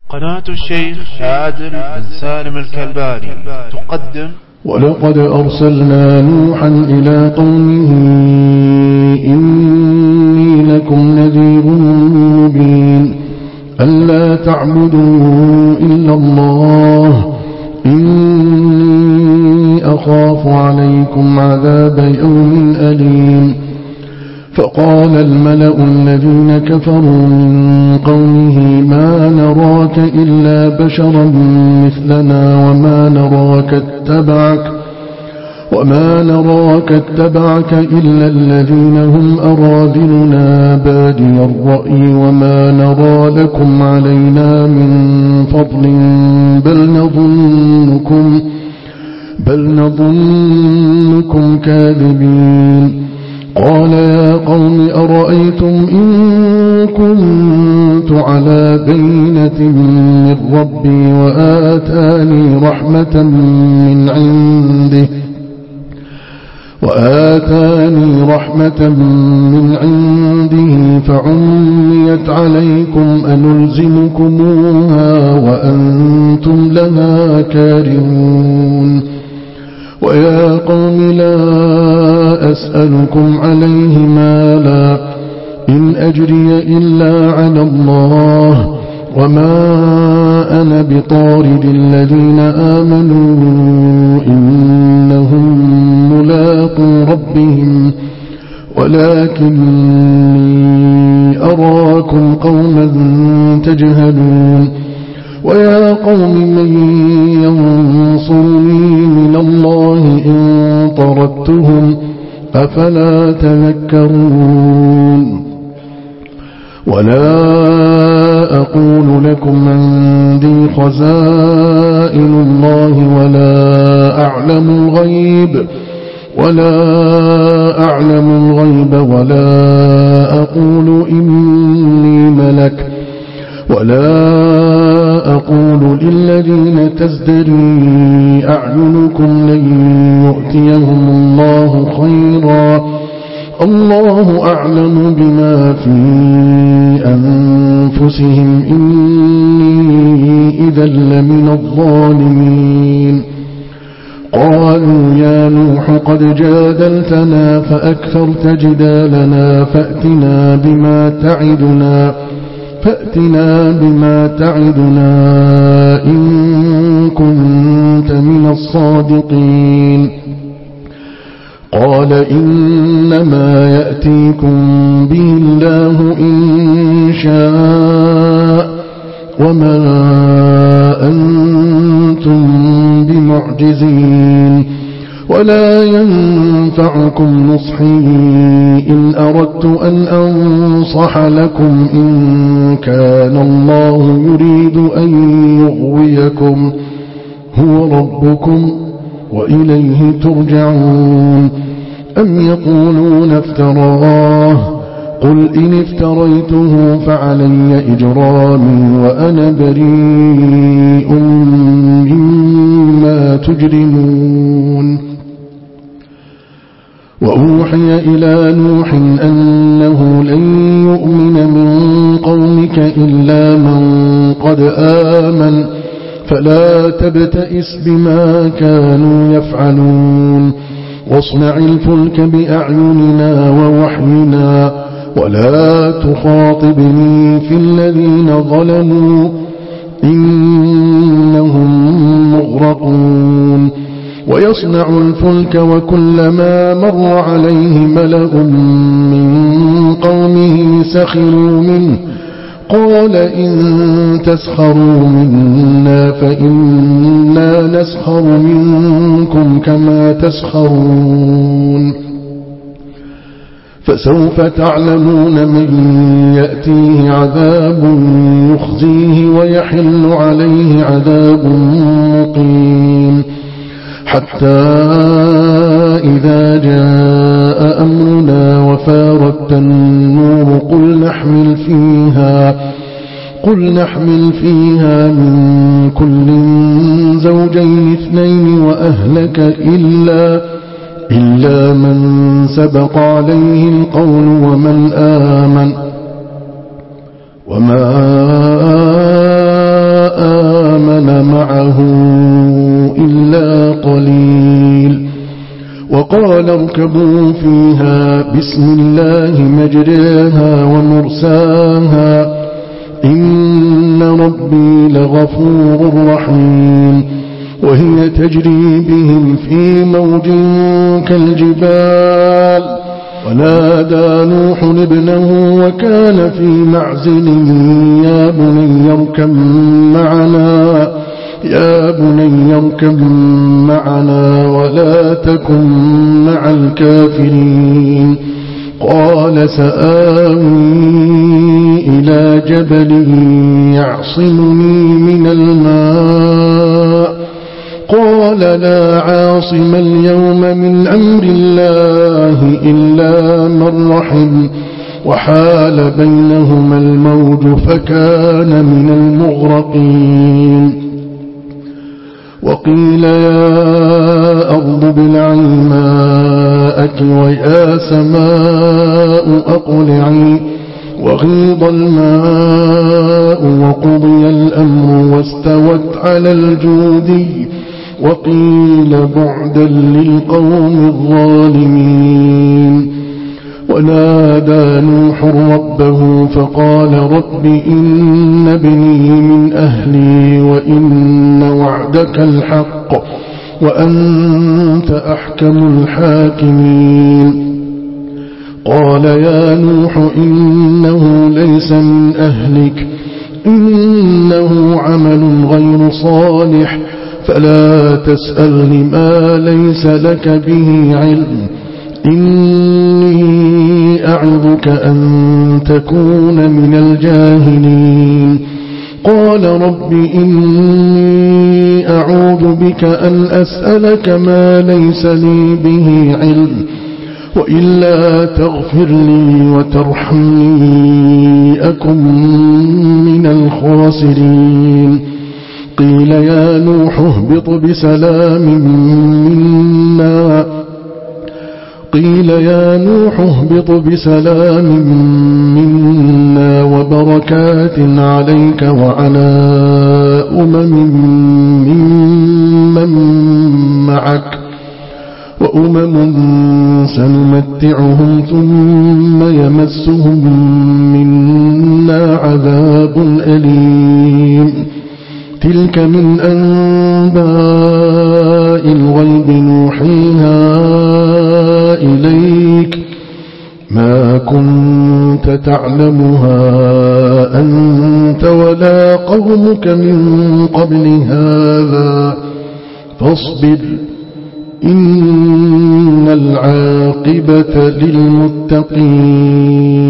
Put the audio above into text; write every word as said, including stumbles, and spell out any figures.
قناة الشيخ عادل بن سالم الكلباني تقدم. ولقد أرسلنا نوحا إلى قومه إني لكم نذير مبين ألا تعبدوا إلا الله إني أخاف عليكم عذاب يوم أليم. فقال الملأ الذين كفروا من قومه ما نراك إلا بشرا مثلنا وما نراك اتبعك وما نراك اتبعك إلا الذين هم أراذلنا بادي الرأي وما نرى لكم علينا من فضل بل نظنكم بل نظنكم كاذبين. قال يا قوم أرأيتم إن كنت على بينة من ربي وآتاني رحمة من عنده وآتاني رحمة من عنده فعميت عليكم أنلزمكموها وأنتم لها كارهون. ويا قوم لا أسألكم عليه مالا إن أجري إلا على الله وما أنا بطارد الذين آمنوا إنهم ملاقو ربهم ولكني أراكم قوما تجهلون. ويا قوم من ينصرني من الله إن طردتهم أفلا تذكرون. ولا أقول لكم عندي خزائن الله ولا أعلم الغيب ولا أعلم الغيب ولا أقول إني ملك ولا أقول للذين تزدري أعينكم لن يؤتيهم الله خيرا الله أعلم بما في أنفسهم إني إذا لمن الظالمين. قالوا يا نوح قد جادلتنا فأكثرت جدالنا فأتنا بما تعدنا فأتنا بما تعدنا إن كنت من الصادقين. قال إنما يأتيكم به الله إن شاء وما أنتم بمعجزين ولا ينفعكم نصحي إن أردت أن أنصح لكم إن كان الله يريد أن يغويكم هو ربكم وإليه ترجعون. أم يقولون افتراه قل إن افتريته فعلي إجرامي وأنا بريء مما تجرمون. وأوحي إلى نوح أنه لن يؤمن من قومك إلا من قد آمن فلا تبتئس بما كانوا يفعلون واصنع الفلك بأعيننا ووحينا ولا تخاطبني في الذين ظلموا إنهم مغرقون. ويصنع الفلك وكلما مر عليه ملأ من قومه سخروا منه قال إن تسخروا منا فإنا نسخر منكم كما تسخرون. فسوف تعلمون من يأتيه عذاب يخزيه ويحل عليه عذاب مقيم. حتى إذا جاء أمرنا وفارت النور قل نحمل فيها قل نحمل فيها من كل زوجين اثنين وأهلك إلا إلا من سبق عليه القول ومن آمن وما وقال اركبوا فيها بسم الله مجريها ومرساها إن ربي لغفور رحيم وهي تجري بهم في موج كالجبال ونادى نوح ابنه وكان في معزل يا بني اركب معنا يا بني اركب معنا ولا تكن مع الكافرين قال سآوي إلى جبل يعصمني من الماء قال لا عاصم اليوم من أمر الله إلا من رحم وحال بينهما الموج فكان من المغرقين وقيل يا أرض ابلعي ماءك ويا سماء أقلعي وغيض الماء وقضي الأمر واستوت على الجودي وقيل بعدا للقوم الظالمين ونادى نوح ربه فقال رب إن ابني من أهلي وإن وعدك الحق وأنت أحكم الحاكمين قال يا نوح إنه ليس من أهلك إنه عمل غير صالح فلا تسألني ما ليس لك به علم إني أعظك أن تكون من الجاهلين قال رب إني أعوذ بك أن أسألك ما ليس لي به علم وإلا تغفر لي وترحمني أكن من الخاسرين قيل يا نوح اهبط بسلام منا قيل يا نوح اهبط بسلام منا وبركات عليك وعلى أمم ممن معك وأمم سنمتعهم ثم يمسهم منا عذاب أليم تلك من أنباء الغيب نوحيها إليك ما كنت تعلمها أنت ولا قومك من قبل هذا فاصبر إن العاقبة للمتقين